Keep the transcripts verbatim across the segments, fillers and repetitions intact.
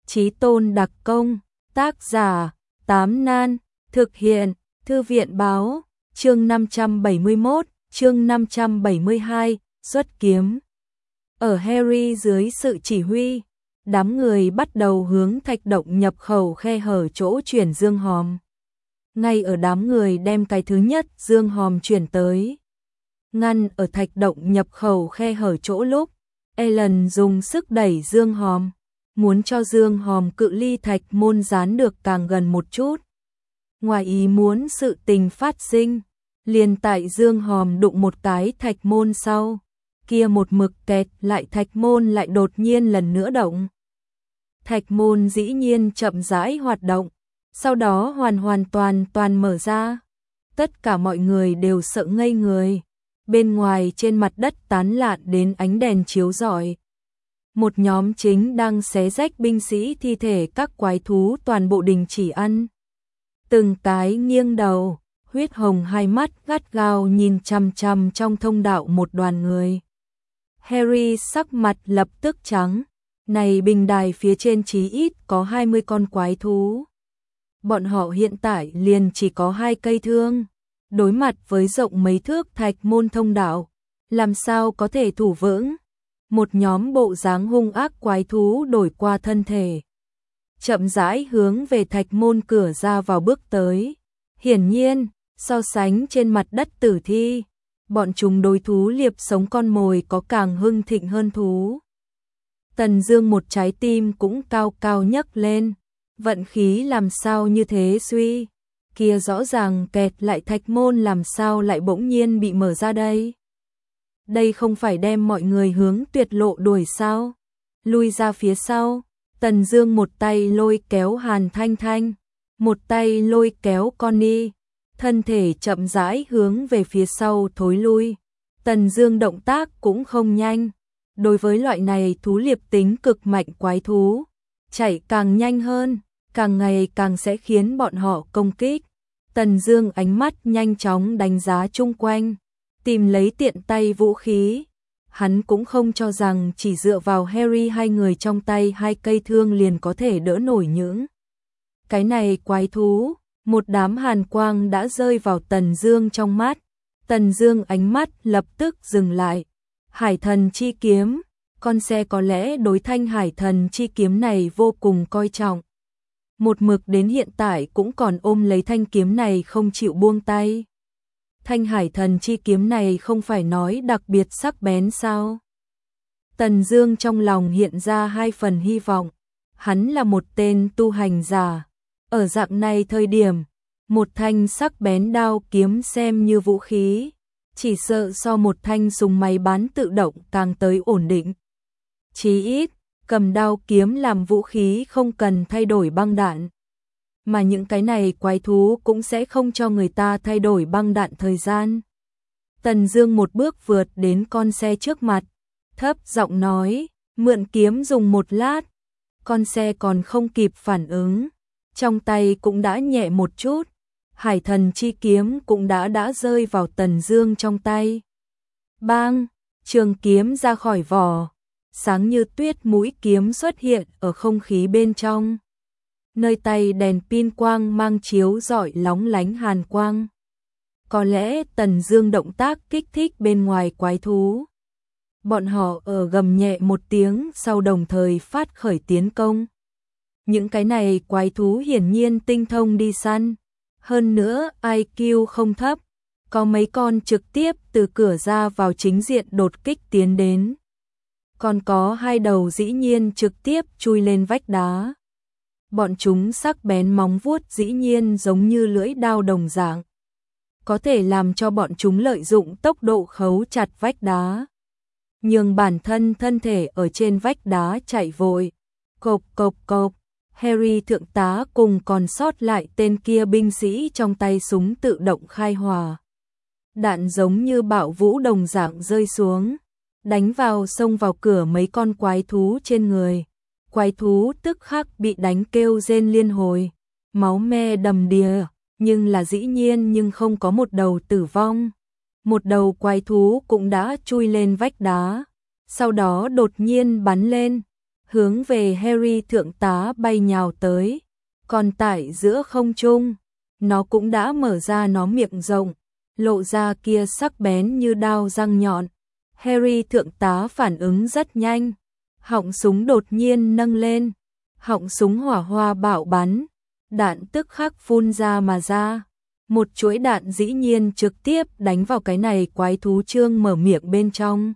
Chí Tôn đặc công, tác giả, Tám Nan, thực hiện, Thư viện báo, chương năm trăm bảy mươi mốt, chương năm trăm bảy mươi hai, xuất kiếm. Ở Harry dưới sự chỉ huy, đám người bắt đầu hướng thạch động nhập khẩu khe hở chỗ chuyển dương hòm. Ngay ở đám người đem cái thứ nhất dương hòm chuyển tới, ngăn ở thạch động nhập khẩu khe hở chỗ lúc, Ellen dùng sức đẩy dương hòm, muốn cho dương hòm cự ly thạch môn dán được càng gần một chút. Ngoài ý muốn sự tình phát sinh, liền tại dương hòm đụng một cái thạch môn sau, kia một mực kẹt lại thạch môn lại đột nhiên lần nữa động. Thạch môn dĩ nhiên chậm rãi hoạt động, sau đó hoàn hoàn toàn toàn mở ra. Tất cả mọi người đều sợ ngây người. Bên ngoài trên mặt đất tán lạn đến ánh đèn chiếu rọi. Một nhóm chính đang xé rách binh sĩ thi thể các quái thú toàn bộ đình chỉ ăn. Từng cái nghiêng đầu, huyết hồng hai mắt gắt gao nhìn chằm chằm trong thông đạo một đoàn người. Harry sắc mặt lập tức trắng. Này bình đài phía trên chí ít có hai mươi con quái thú. Bọn họ hiện tại liền chỉ có hai cây thương. Đối mặt với rộng mấy thước thạch môn thông đạo, làm sao có thể thủ vững. Một nhóm bộ dáng hung ác quái thú đổi qua thân thể, chậm rãi hướng về thạch môn cửa ra vào bước tới. Hiển nhiên, so sánh trên mặt đất tử thi, bọn chúng đối thú liệp sống con mồi có càng hưng thịnh hơn thú. Tần Dương một trái tim cũng cao cao nhấc lên, vận khí làm sao như thế suy. Kia rõ ràng kẹt lại thạch môn làm sao lại bỗng nhiên bị mở ra đây? Đây không phải đem mọi người hướng tuyệt lộ đuổi sao? Lui ra phía sau, Tần Dương một tay lôi kéo Hàn Thanh Thanh, một tay lôi kéo Connie, thân thể chậm rãi hướng về phía sau thối lui. Tần Dương động tác cũng không nhanh. Đối với loại này thú liệp tính cực mạnh quái thú, chạy càng nhanh hơn, càng ngày càng sẽ khiến bọn họ công kích. Tần Dương ánh mắt nhanh chóng đánh giá chung quanh, tìm lấy tiện tay vũ khí. Hắn cũng không cho rằng chỉ dựa vào Harry hai người trong tay hai cây thương liền có thể đỡ nổi những cái này quái thú. Một đám hàn quang đã rơi vào Tần Dương trong mắt. Tần Dương ánh mắt lập tức dừng lại. Hải thần chi kiếm, con xe có lẽ đối thanh hải thần chi kiếm này vô cùng coi trọng. Một mực đến hiện tại cũng còn ôm lấy thanh kiếm này không chịu buông tay. Thanh hải thần chi kiếm này không phải nói đặc biệt sắc bén sao? Tần Dương trong lòng hiện ra hai phần hy vọng. Hắn là một tên tu hành giả. Ở dạng này thời điểm, một thanh sắc bén đao kiếm xem như vũ khí, chỉ sợ so một thanh súng máy bán tự động càng tới ổn định. Chí ít, cầm đao kiếm làm vũ khí không cần thay đổi băng đạn. Mà những cái này quái thú cũng sẽ không cho người ta thay đổi băng đạn thời gian. Tần Dương một bước vượt đến con xe trước mặt, thấp giọng nói, mượn kiếm dùng một lát. Con xe còn không kịp phản ứng, trong tay cũng đã nhẹ một chút. Hải thần chi kiếm cũng đã đã rơi vào Tần Dương trong tay. Bang, trường kiếm ra khỏi vỏ, sáng như tuyết mũi kiếm xuất hiện ở không khí bên trong. Nơi tay đèn pin quang mang chiếu rọi lóng lánh hàn quang. Có lẽ Tần Dương động tác kích thích bên ngoài quái thú. Bọn họ ở gầm nhẹ một tiếng sau đồng thời phát khởi tiến công. Những cái này quái thú hiển nhiên tinh thông đi săn. Hơn nữa i kiu không thấp, có mấy con trực tiếp từ cửa ra vào chính diện đột kích tiến đến. Còn có hai đầu dĩ nhiên trực tiếp chui lên vách đá. Bọn chúng sắc bén móng vuốt dĩ nhiên giống như lưỡi dao đồng dạng, có thể làm cho bọn chúng lợi dụng tốc độ khấu chặt vách đá, nhường bản thân thân thể ở trên vách đá chạy vội. Cộp cộp cộp, Harry thượng tá cùng còn sót lại tên kia binh sĩ trong tay súng tự động khai hỏa. Đạn giống như bạo vũ đồng dạng rơi xuống, đánh vào xông vào cửa mấy con quái thú trên người. Quái thú tức khắc bị đánh kêu rên liên hồi, máu me đầm đìa, nhưng là dĩ nhiên nhưng không có một đầu tử vong. Một đầu quái thú cũng đã chui lên vách đá, sau đó đột nhiên bắn lên. hướng về Harry thượng tá bay nhào tới, còn tại giữa không trung, nó cũng đã mở ra nó miệng rộng, lộ ra kia sắc bén như đao răng nhọn. Harry thượng tá phản ứng rất nhanh, họng súng đột nhiên nâng lên, họng súng hỏa hoa bạo bắn, đạn tức khắc phun ra mà ra. Một chuỗi đạn dĩ nhiên trực tiếp đánh vào cái này quái thú trương mở miệng bên trong.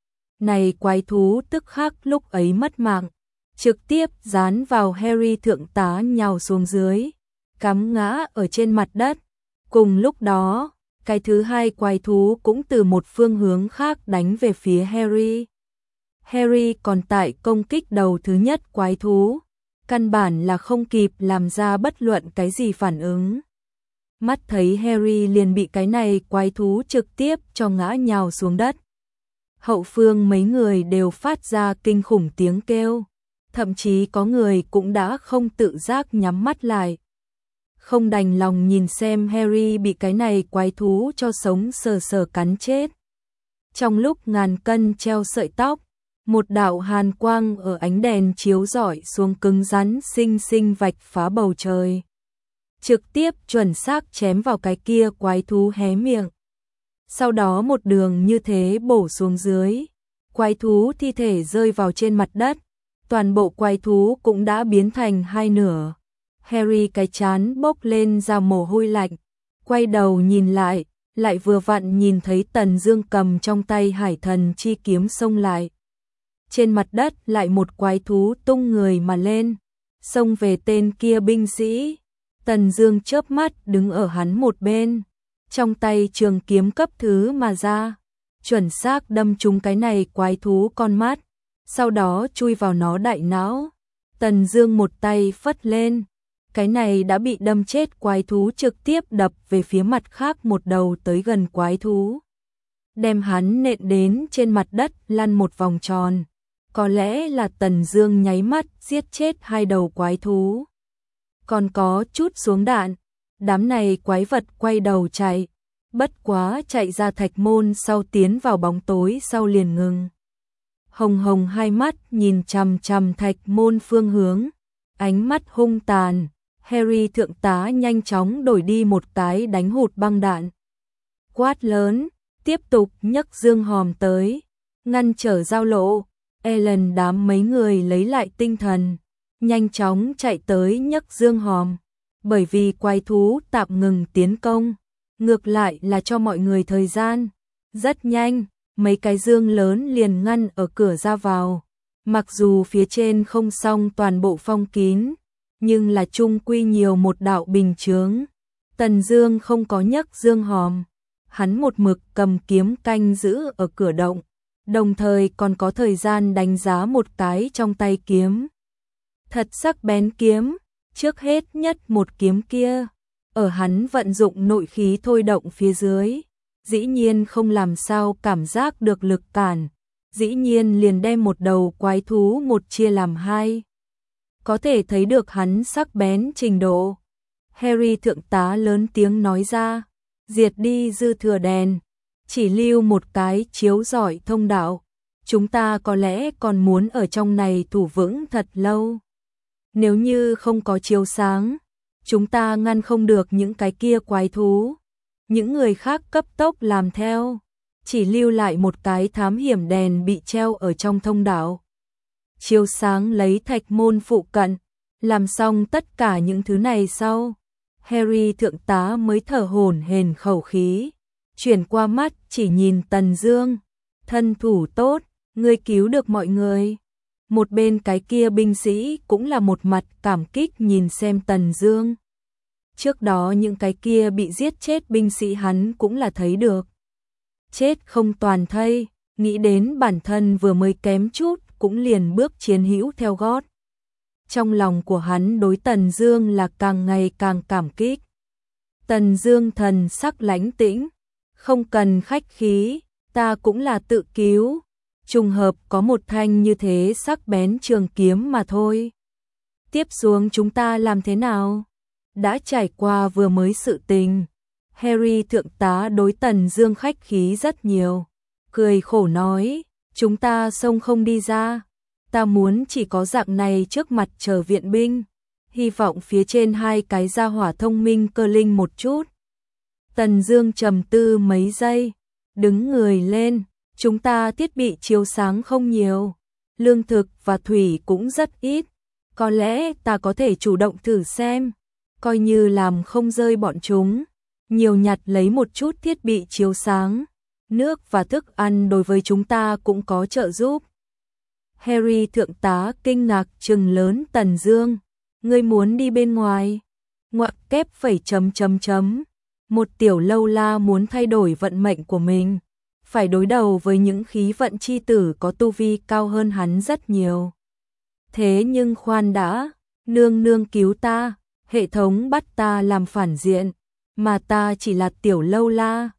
Này quái thú tức khắc lúc ấy mất mạng, trực tiếp dán vào Harry thượng tá nhào xuống dưới, cắm ngã ở trên mặt đất. Cùng lúc đó, cái thứ hai quái thú cũng từ một phương hướng khác đánh về phía Harry. Harry còn tại công kích đầu thứ nhất quái thú, căn bản là không kịp làm ra bất luận cái gì phản ứng. Mắt thấy Harry liền bị cái này quái thú trực tiếp cho ngã nhào xuống đất. Hậu phương mấy người đều phát ra kinh khủng tiếng kêu, thậm chí có người cũng đã không tự giác nhắm mắt lại. Không đành lòng nhìn xem Harry bị cái này quái thú cho sống sờ sờ cắn chết. Trong lúc ngàn cân treo sợi tóc, một đạo hàn quang ở ánh đèn chiếu rọi xuống cứng rắn xinh xinh vạch phá bầu trời, trực tiếp chuẩn xác chém vào cái kia quái thú hé miệng. Sau đó một đường như thế bổ xuống dưới, quái thú thi thể rơi vào trên mặt đất, toàn bộ quái thú cũng đã biến thành hai nửa. Harry cái chán bốc lên ra mồ hôi lạnh, quay đầu nhìn lại, lại vừa vặn nhìn thấy Tần Dương cầm trong tay Hải Thần chi kiếm xông lại. Trên mặt đất lại một quái thú tung người mà lên, xông về tên kia binh sĩ. Tần Dương chớp mắt đứng ở hắn một bên, trong tay trường kiếm cấp thứ mà ra, chuẩn xác đâm trúng cái này quái thú con mắt, sau đó chui vào nó đại não. Tần Dương một tay phất lên, cái này đã bị đâm chết quái thú trực tiếp đập về phía mặt khác một đầu tới gần quái thú, đem hắn nện đến trên mặt đất lăn một vòng tròn. Có lẽ là Tần Dương nháy mắt giết chết hai đầu quái thú. Còn có chút xuống đạn, đám này quái vật quay đầu chạy, bất quá chạy ra thạch môn sau tiến vào bóng tối sau liền ngừng. Hồng Hồng hai mắt nhìn chằm chằm thạch môn phương hướng, ánh mắt hung tàn. Harry thượng tá nhanh chóng đổi đi một cái đánh hụt băng đạn, quát lớn, tiếp tục nhấc dương hòm tới, ngăn trở giao lộ. Ellen đám mấy người lấy lại tinh thần, nhanh chóng chạy tới nhấc dương hòm, bởi vì quái thú tạm ngừng tiến công, ngược lại là cho mọi người thời gian. Rất nhanh, mấy cái dương lớn liền ngăn ở cửa ra vào, mặc dù phía trên không xong toàn bộ phong kín, nhưng là chung quy nhiều một đạo bình chướng. Tần Dương không có nhấc dương hòm, hắn một mực cầm kiếm canh giữ ở cửa động, đồng thời còn có thời gian đánh giá một cái trong tay kiếm. Thật sắc bén kiếm, trước hết nhất một kiếm kia, ở hắn vận dụng nội khí thôi động phía dưới, dĩ nhiên không làm sao cảm giác được lực cản, dĩ nhiên liền đem một đầu quái thú một chia làm hai. Có thể thấy được hắn sắc bén trình độ. Harry thượng tá lớn tiếng nói ra, diệt đi dư thừa đèn, chỉ lưu một cái chiếu rọi thông đạo, chúng ta có lẽ còn muốn ở trong này thủ vững thật lâu. Nếu như không có chiếu sáng, chúng ta ngăn không được những cái kia quái thú. Những người khác cấp tốc làm theo, chỉ lưu lại một cái thám hiểm đèn bị treo ở trong thông đạo. Chiếu sáng lấy thạch môn phụ cận, làm xong tất cả những thứ này sau, Harry thượng tá mới thở hổn hển khẩu khí, chuyển qua mắt chỉ nhìn Tần Dương, thân thủ tốt, ngươi cứu được mọi người. Một bên cái kia binh sĩ cũng là một mặt cảm kích nhìn xem Tần Dương. Trước đó những cái kia bị giết chết binh sĩ hắn cũng là thấy được. Chết không toàn thây, nghĩ đến bản thân vừa mới kém chút cũng liền bước chiến hữu theo gót. Trong lòng của hắn đối Tần Dương là càng ngày càng cảm kích. Tần Dương thần sắc lãnh tĩnh, không cần khách khí, ta cũng là tự cứu, trùng hợp có một thanh như thế sắc bén trường kiếm mà thôi. Tiếp xuống chúng ta làm thế nào? Đã trải qua vừa mới sự tình, Harry thượng tá đối Tần Dương khách khí rất nhiều, cười khổ nói, chúng ta xông không đi ra. Ta muốn chỉ có dạng này trước mặt chờ viện binh. Hy vọng phía trên hai cái gia hỏa thông minh cơ linh một chút. Tần Dương trầm tư mấy giây, đứng người lên. Chúng ta thiết bị chiếu sáng không nhiều, lương thực và thủy cũng rất ít. Có lẽ ta có thể chủ động thử xem, coi như làm không rơi bọn chúng. Nhiều nhặt lấy một chút thiết bị chiếu sáng, nước và thức ăn đối với chúng ta cũng có trợ giúp. Harry thượng tá kinh ngạc trừng lớn Tần Dương, ngươi muốn đi bên ngoài? Ngoặc kép phẩy chấm chấm chấm. Một tiểu lâu la muốn thay đổi vận mệnh của mình, phải đối đầu với những khí vận chi tử có tu vi cao hơn hắn rất nhiều. Thế nhưng khoan đã, nương nương cứu ta, hệ thống bắt ta làm phản diện, mà ta chỉ là tiểu lâu la,